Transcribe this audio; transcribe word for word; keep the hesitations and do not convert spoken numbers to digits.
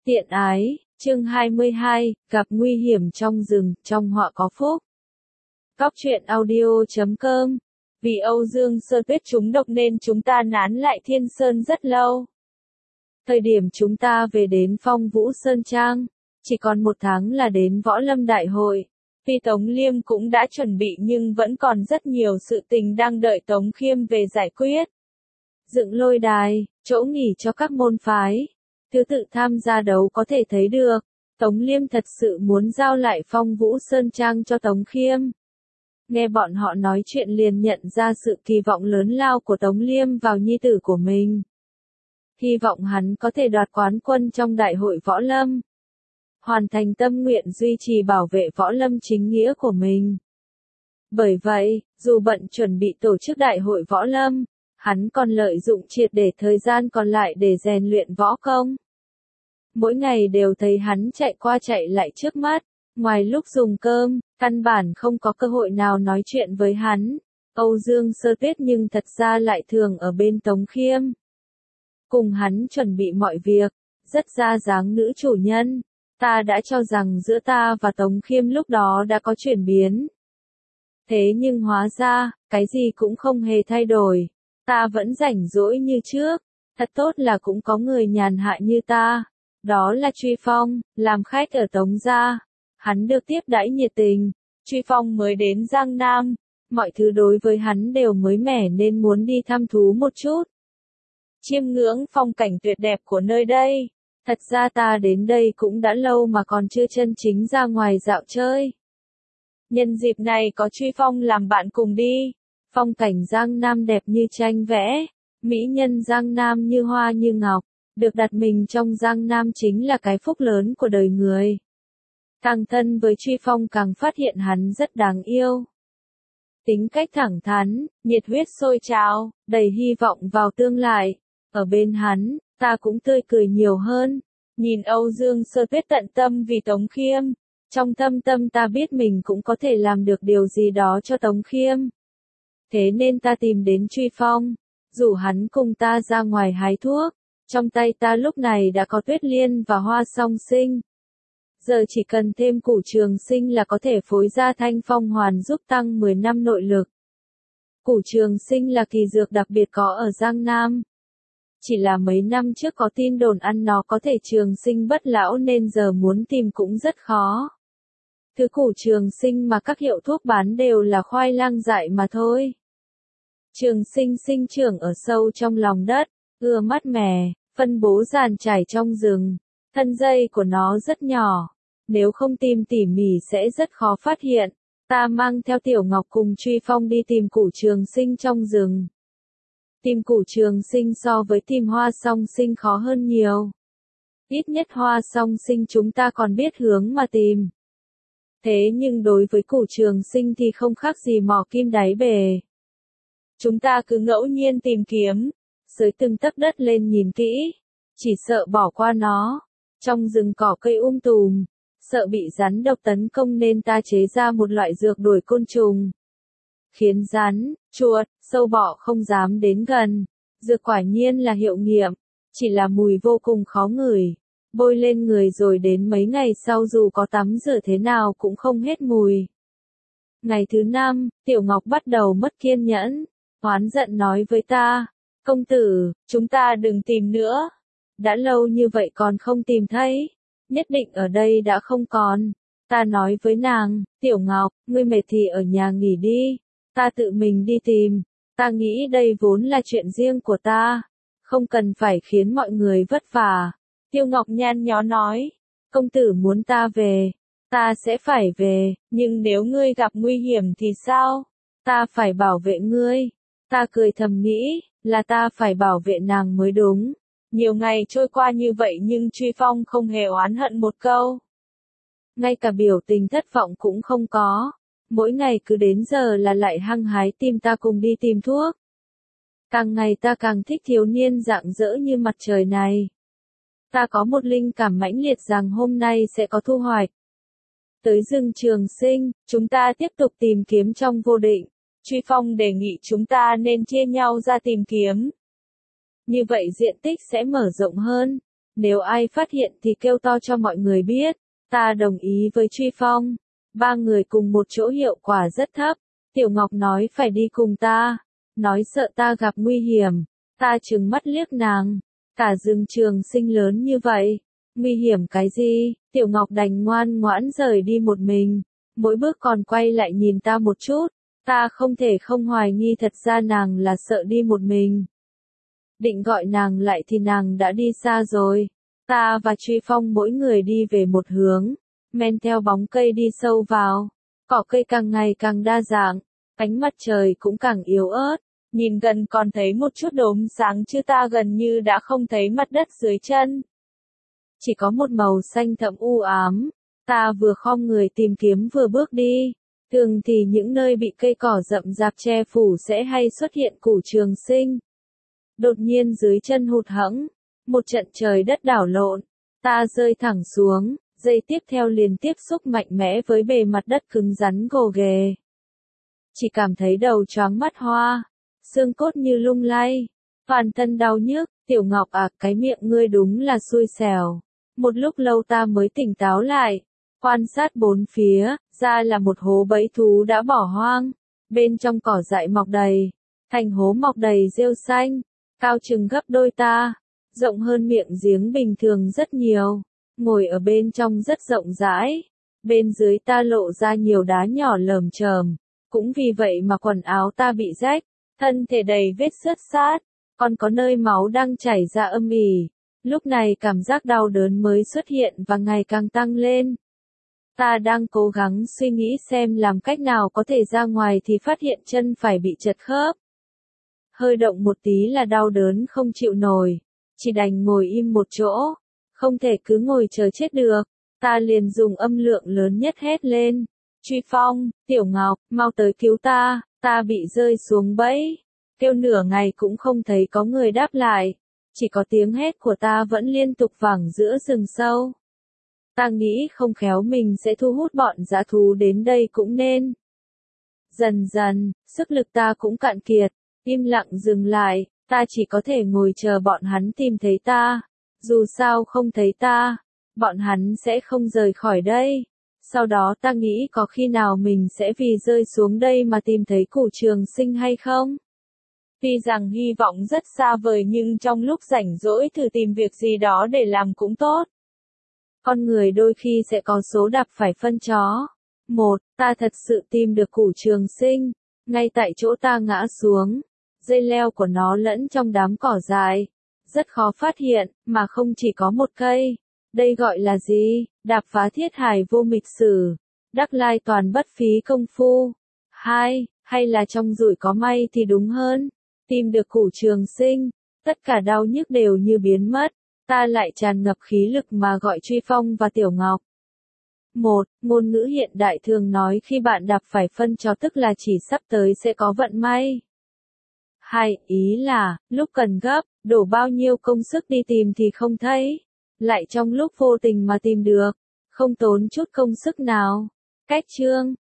Tiện ái, chương hai mươi hai, gặp nguy hiểm trong rừng, trong họa có phúc. Cóc truyện audio chấm com. Vì Âu Dương Sơ Tuyết trúng độc nên chúng ta nán lại Thiên Sơn rất lâu. Thời điểm chúng ta về đến Phong Vũ Sơn Trang, chỉ còn một tháng là đến Võ Lâm Đại hội. Tuy Tống Liêm cũng đã chuẩn bị nhưng vẫn còn rất nhiều sự tình đang đợi Tống Khiêm về giải quyết. Dựng lôi đài, chỗ nghỉ cho các môn phái, thứ tự tham gia đấu có thể thấy được, Tống Liêm thật sự muốn giao lại Phong Vũ Sơn Trang cho Tống Khiêm. Nghe bọn họ nói chuyện liền nhận ra sự kỳ vọng lớn lao của Tống Liêm vào nhi tử của mình. Hy vọng hắn có thể đoạt quán quân trong đại hội võ lâm. Hoàn thành tâm nguyện duy trì bảo vệ võ lâm chính nghĩa của mình. Bởi vậy, dù bận chuẩn bị tổ chức đại hội võ lâm, hắn còn lợi dụng triệt để thời gian còn lại để rèn luyện võ công. Mỗi ngày đều thấy hắn chạy qua chạy lại trước mắt, ngoài lúc dùng cơm, căn bản không có cơ hội nào nói chuyện với hắn. Âu Dương Sơ Tuyết nhưng thật ra lại thường ở bên Tống Khiêm. Cùng hắn chuẩn bị mọi việc, rất ra dáng nữ chủ nhân. Ta đã cho rằng giữa ta và Tống Khiêm lúc đó đã có chuyển biến. Thế nhưng hóa ra, cái gì cũng không hề thay đổi. Ta vẫn rảnh rỗi như trước, thật tốt là cũng có người nhàn hạ như ta. Đó là Truy Phong, làm khách ở Tống gia. Hắn được tiếp đãi nhiệt tình. Truy Phong mới đến Giang Nam, mọi thứ đối với hắn đều mới mẻ nên muốn đi thăm thú một chút. Chiêm ngưỡng phong cảnh tuyệt đẹp của nơi đây. Thật ra ta đến đây cũng đã lâu mà còn chưa chân chính ra ngoài dạo chơi. Nhân dịp này có Truy Phong làm bạn cùng đi. Phong cảnh Giang Nam đẹp như tranh vẽ, mỹ nhân Giang Nam như hoa như ngọc, được đặt mình trong Giang Nam chính là cái phúc lớn của đời người. Càng thân với Truy Phong càng phát hiện hắn rất đáng yêu. Tính cách thẳng thắn, nhiệt huyết sôi trào, đầy hy vọng vào tương lai. Ở bên hắn, ta cũng tươi cười nhiều hơn. Nhìn Âu Dương Sơ Tuyết tận tâm vì Tống Khiêm, trong thâm tâm ta biết mình cũng có thể làm được điều gì đó cho Tống Khiêm. Thế nên ta tìm đến Truy Phong, rủ hắn cùng ta ra ngoài hái thuốc. Trong tay ta lúc này đã có Tuyết Liên và Hoa Song Sinh. Giờ chỉ cần thêm Củ Trường Sinh là có thể phối ra Thanh Phong Hoàn giúp tăng mười năm nội lực. Củ Trường Sinh là kỳ dược đặc biệt có ở Giang Nam. Chỉ là mấy năm trước có tin đồn ăn nó có thể trường sinh bất lão nên giờ muốn tìm cũng rất khó. Thứ Củ Trường Sinh mà các hiệu thuốc bán đều là khoai lang dại mà thôi. Trường sinh sinh trưởng ở sâu trong lòng đất, ưa mát mẻ, phân bố dàn trải trong rừng. Thân dây của nó rất nhỏ, nếu không tìm tỉ mỉ sẽ rất khó phát hiện. Ta mang theo Tiểu Ngọc cùng Truy Phong đi tìm Củ Trường Sinh trong rừng. Tìm Củ Trường Sinh so với tìm Hoa Song Sinh khó hơn nhiều. Ít nhất Hoa Song Sinh chúng ta còn biết hướng mà tìm. Thế nhưng đối với Củ Trường Sinh thì không khác gì mò kim đáy bể. Chúng ta cứ ngẫu nhiên tìm kiếm, xới từng tấc đất lên nhìn kỹ, chỉ sợ bỏ qua nó. Trong rừng cỏ cây um tùm, sợ bị rắn độc tấn công nên ta chế ra một loại dược đuổi côn trùng. Khiến rắn, chuột, sâu bọ không dám đến gần. Dược quả nhiên là hiệu nghiệm, chỉ là mùi vô cùng khó ngửi. Bôi lên người rồi đến mấy ngày sau dù có tắm rửa thế nào cũng không hết mùi. Ngày thứ năm, Tiểu Ngọc bắt đầu mất kiên nhẫn, oán giận nói với ta, công tử, chúng ta đừng tìm nữa. Đã lâu như vậy còn không tìm thấy, nhất định ở đây đã không còn. Ta nói với nàng, Tiểu Ngọc, ngươi mệt thì ở nhà nghỉ đi, ta tự mình đi tìm. Ta nghĩ đây vốn là chuyện riêng của ta, không cần phải khiến mọi người vất vả. Tiêu Ngọc nhăn nhó nói, công tử muốn ta về, ta sẽ phải về, nhưng nếu ngươi gặp nguy hiểm thì sao? Ta phải bảo vệ ngươi. Ta cười thầm nghĩ, là ta phải bảo vệ nàng mới đúng. Nhiều ngày trôi qua như vậy nhưng Truy Phong không hề oán hận một câu. Ngay cả biểu tình thất vọng cũng không có. Mỗi ngày cứ đến giờ là lại hăng hái tìm ta cùng đi tìm thuốc. Càng ngày ta càng thích thiếu niên rạng rỡ như mặt trời này. Ta có một linh cảm mãnh liệt rằng hôm nay sẽ có thu hoạch. Tới rừng Trường Sinh, chúng ta tiếp tục tìm kiếm trong vô định. Truy Phong đề nghị chúng ta nên chia nhau ra tìm kiếm. Như vậy diện tích sẽ mở rộng hơn. Nếu ai phát hiện thì kêu to cho mọi người biết. Ta đồng ý với Truy Phong. Ba người cùng một chỗ hiệu quả rất thấp. Tiểu Ngọc nói phải đi cùng ta. Nói sợ ta gặp nguy hiểm. Ta trừng mắt liếc nàng. Cả rừng Trường Sinh lớn như vậy. Nguy hiểm cái gì? Tiểu Ngọc đành ngoan ngoãn rời đi một mình. Mỗi bước còn quay lại nhìn ta một chút. Ta không thể không hoài nghi thật ra nàng là sợ đi một mình. Định gọi nàng lại thì nàng đã đi xa rồi. Ta và Truy Phong mỗi người đi về một hướng. Men theo bóng cây đi sâu vào. Cỏ cây càng ngày càng đa dạng. Ánh mặt trời cũng càng yếu ớt. Nhìn gần còn thấy một chút đốm sáng chứ ta gần như đã không thấy mặt đất dưới chân. Chỉ có một màu xanh thẫm u ám. Ta vừa khom người tìm kiếm vừa bước đi. Thường thì những nơi bị cây cỏ rậm rạp che phủ sẽ hay xuất hiện củ trường sinh. Đột nhiên dưới chân hụt hẫng, một trận trời đất đảo lộn. Ta rơi thẳng xuống, giây tiếp theo liền tiếp xúc mạnh mẽ với bề mặt đất cứng rắn gồ ghề. Chỉ cảm thấy đầu choáng mắt hoa, xương cốt như lung lay, toàn thân đau nhức. Tiểu Ngọc à, cái miệng ngươi đúng là xui xẻo. Một lúc lâu ta mới tỉnh táo lại, quan sát bốn phía, ra là một hố bẫy thú đã bỏ hoang, bên trong cỏ dại mọc đầy, thành hố mọc đầy rêu xanh, cao chừng gấp đôi ta, rộng hơn miệng giếng bình thường rất nhiều, ngồi ở bên trong rất rộng rãi, bên dưới ta lộ ra nhiều đá nhỏ lởm chởm, cũng vì vậy mà quần áo ta bị rách, thân thể đầy vết xước xát, còn có nơi máu đang chảy ra âm ỉ. Lúc này cảm giác đau đớn mới xuất hiện và ngày càng tăng lên. Ta đang cố gắng suy nghĩ xem làm cách nào có thể ra ngoài thì phát hiện chân phải bị trật khớp. Hơi động một tí là đau đớn không chịu nổi, chỉ đành ngồi im một chỗ, không thể cứ ngồi chờ chết được. Ta liền dùng âm lượng lớn nhất hét lên, Truy Phong, Tiểu Ngọc, mau tới cứu ta, ta bị rơi xuống bẫy. Kêu nửa ngày cũng không thấy có người đáp lại. Chỉ có tiếng hét của ta vẫn liên tục vẳng giữa rừng sâu. Ta nghĩ không khéo mình sẽ thu hút bọn dã thú đến đây cũng nên. Dần dần, sức lực ta cũng cạn kiệt, im lặng dừng lại, ta chỉ có thể ngồi chờ bọn hắn tìm thấy ta. Dù sao không thấy ta, bọn hắn sẽ không rời khỏi đây. Sau đó ta nghĩ có khi nào mình sẽ vì rơi xuống đây mà tìm thấy củ trường sinh hay không? Tuy rằng hy vọng rất xa vời nhưng trong lúc rảnh rỗi thử tìm việc gì đó để làm cũng tốt. Con người đôi khi sẽ có số đạp phải phân chó. Một, ta thật sự tìm được củ trường sinh. Ngay tại chỗ ta ngã xuống. Dây leo của nó lẫn trong đám cỏ dại. Rất khó phát hiện, mà không chỉ có một cây. Đây gọi là gì? Đạp phá thiết hải vô mịch sử. Đắc lai toàn bất phí công phu. Hai, hay là trong rủi có may thì đúng hơn. Tìm được củ trường sinh, tất cả đau nhức đều như biến mất, ta lại tràn ngập khí lực mà gọi Truy Phong và Tiểu Ngọc. Một, ngôn ngữ hiện đại thường nói khi bạn đạp phải phân chó tức là chỉ sắp tới sẽ có vận may. Hai, ý là, lúc cần gấp, đổ bao nhiêu công sức đi tìm thì không thấy, lại trong lúc vô tình mà tìm được, không tốn chút công sức nào. Cách chương